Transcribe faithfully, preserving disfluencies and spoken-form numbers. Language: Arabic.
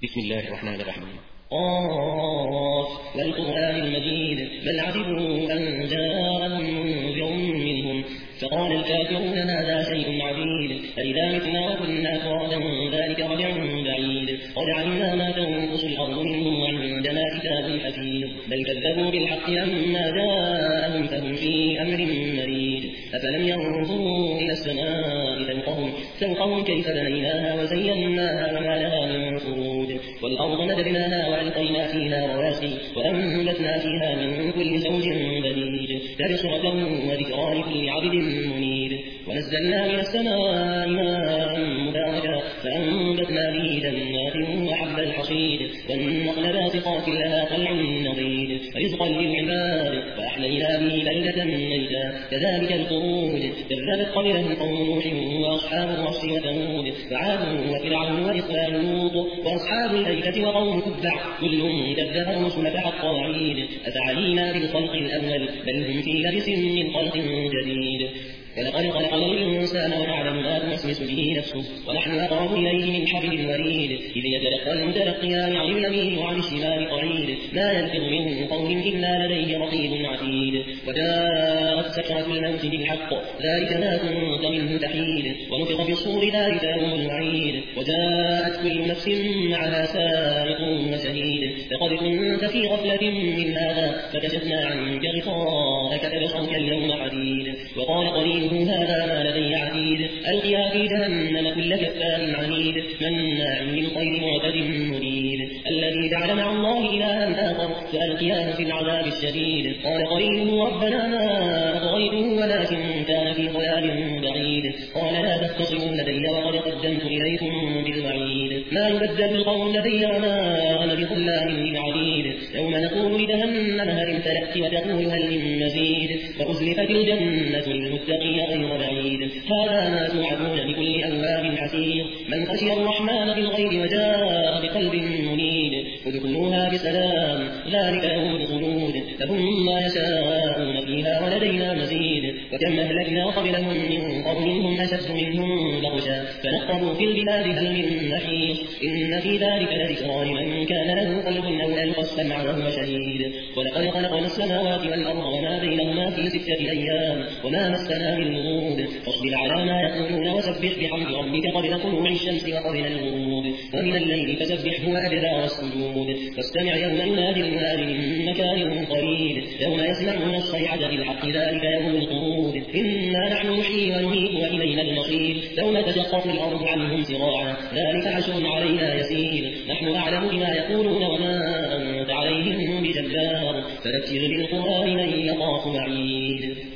بسم الله الرحمن الرحيم. قاف والقرآن المجيد بل عجبوا أن جاءهم منذر منهم فقال الكافرون هذا شيء عجيب أإذا متنا وكنا ترابا ذلك رجع بعيد قد علمنا ما تنقص الأرض منهم وعندنا كتاب حفيظ بل كذبوا بالحق لما جاءهم فهم في أمر مريد أفلم ينظروا إلى السماء فوقهم فوقهم كيف بنيناها وزيناها وما لها من فروج والأرض مددناها وألقينا فيها رواسي وأنبتنا فيها من كل زوج بهيج تبصرة وذكرى لكل عبد منيب ونزلنا من السماء ماء مباركا فأنبتنا به جنات وحب الحصيد والنخل باسقات لها طلع نضيد رزقا للعباد وأحلينا به بلدة ميتا كذلك الخروج كذبت قبلهم قوم نوح وأصحاب الرس وثمود وعاد وفرعون وإخوان لوط وأصحاب الأيكة وقوم تبع كل كذب الرسل فحق وعيد أفعلينا بالخلق الأول بل هم في لبس من خلق جديد ولقد خلقنا الإنسان ونعلم ما توسوس به نفسه ونحن أقرب إليه من حبل الوريد إذ يتلقى المتلقيان عن اليمين وعن الشمال قعيد ما يلفظ من قول إلا لديه رقيب عتيد وجاءت سكرة الموت بالحق ذلك ما كنت منه تحيد ونفخ في الصور ذلك يوم الوعيد وجاءت كل نفس معها سائق وشهيد فقد كنت في غفلة من هذا فكشفنا عنك غطاءك فبصرك اليوم حديد وقال قليل هذا ما لدي عتيد ألقيا في جهنم كل كفار عنيد مناع للخير معتد مريد الذي جعل مع الله إلها آخر فألقياه في العذاب الشديد قال قرينه ربنا ما أطغيته ولكن كان في ضلال بعيد قال لا تختصموا لدي وقد قدمت إليكم بالوعيد ما يبدل القول لدي وما أنا بظلام للعبيد يوم نقول لجهنم هل امتلأت وتقول هل من مزيد وأزلفت الجنة للمتقين غير بعيد هذا ما توعدون بكل أواب حفيظ من خشي الرحمن بالغيب وجاء بقلب منيب ادخلوها بسلام ذلك يوم الخلود فهم ما يشاءون فيها ولدينا مزيد وكم أهلكنا قبلهم من قرن هم أشد منهم بطشا فنقبوا في البلاد هل من محيص إن في ذلك لذكرى لمن كان له قلب أو ألقى السمع وهو شهيد ولقد خلقنا السماوات والأرض وما بينهما في ستة أيام وما مسنا من لغوب فاصبر على ما يقولون وسبح بحمد ربك قبل طلوع الشمس وقبل الغروب ومن الليل فسبحه وأدبار السجود واستمع يوم ينادي المنادي من مكان قريب يوم يسمعون الصيحة بالحق ذلك يوم الخروج إنا نحن نحيي ونميت وإلينا المصير يوم تشقق الأرض عنهم سراعا ذلك حشر علينا يسير نحن أعلم بما يقولون وما أنت عليهم بجبار فذكر بالقرآن من يخاف وعيد.